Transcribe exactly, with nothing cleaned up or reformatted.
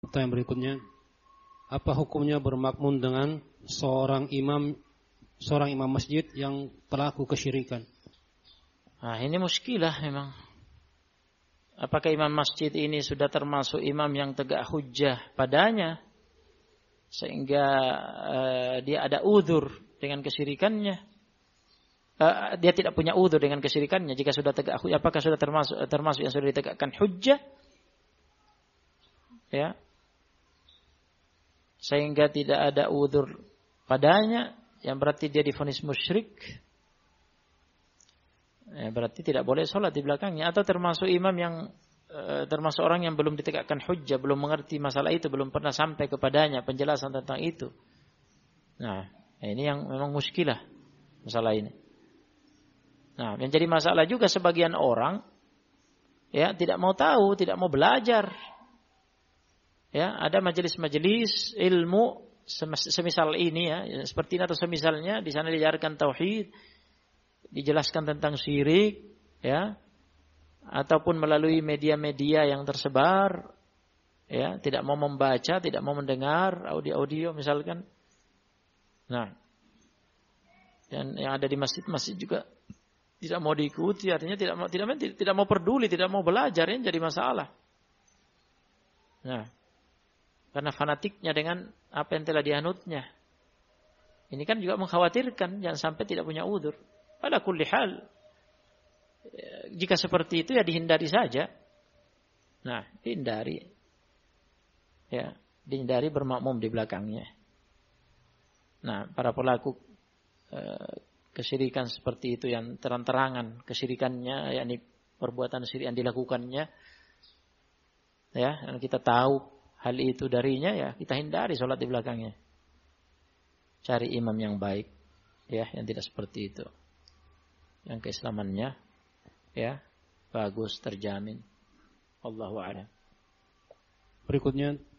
Pertanyaan berikutnya, apa hukumnya bermakmum dengan seorang imam seorang imam masjid yang pelaku kesyirikan? Nah, ini muskilah memang. Apakah imam masjid ini sudah termasuk imam yang tegak hujjah padanya sehingga uh, dia ada udzur dengan kesyirikannya? Uh, dia tidak punya udzur dengan kesyirikannya jika sudah tegak hujjah. Apakah sudah termasuk termasuk yang sudah ditegakkan hujjah? Ya. Sehingga tidak ada udzur padanya, yang berarti dia divonis musyrik. Ya, berarti tidak boleh sholat di belakangnya. Atau termasuk imam yang e, termasuk orang yang belum ditegakkan hujjah, belum mengerti masalah itu, belum pernah sampai kepadanya penjelasan tentang itu. Nah, ini yang memang muskilah masalah ini. Nah, yang jadi masalah juga sebagian orang ya tidak mau tahu, tidak mau belajar. Ya, ada majelis-majelis ilmu semisal ini ya, seperti ini atau semisalnya, di sana diajarkan tauhid, dijelaskan tentang syirik, ya, ataupun melalui media-media yang tersebar, ya, tidak mau membaca, tidak mau mendengar audio-audio misalkan. Nah, dan yang ada di masjid-masjid juga tidak mau diikuti, artinya tidak mau tidak tidak mau peduli, tidak mau belajar, ini jadi masalah. Nah, karena fanatiknya dengan apa yang telah dianutnya. Ini kan juga mengkhawatirkan jangan sampai tidak punya udzur. Pada kulli hal, jika seperti itu ya dihindari saja. Nah, dihindari. Ya, dihindari bermakmum di belakangnya. Nah, para pelaku eh, kesyirikan seperti itu yang terang-terangan kesyirikannya, yakni perbuatan syirik yang dilakukannya, ya, dan kita tahu hal itu darinya, ya kita hindari sholat di belakangnya. Cari imam yang baik, ya, yang tidak seperti itu, yang keislamannya, ya, bagus, terjamin. Allahu a'lam. Berikutnya,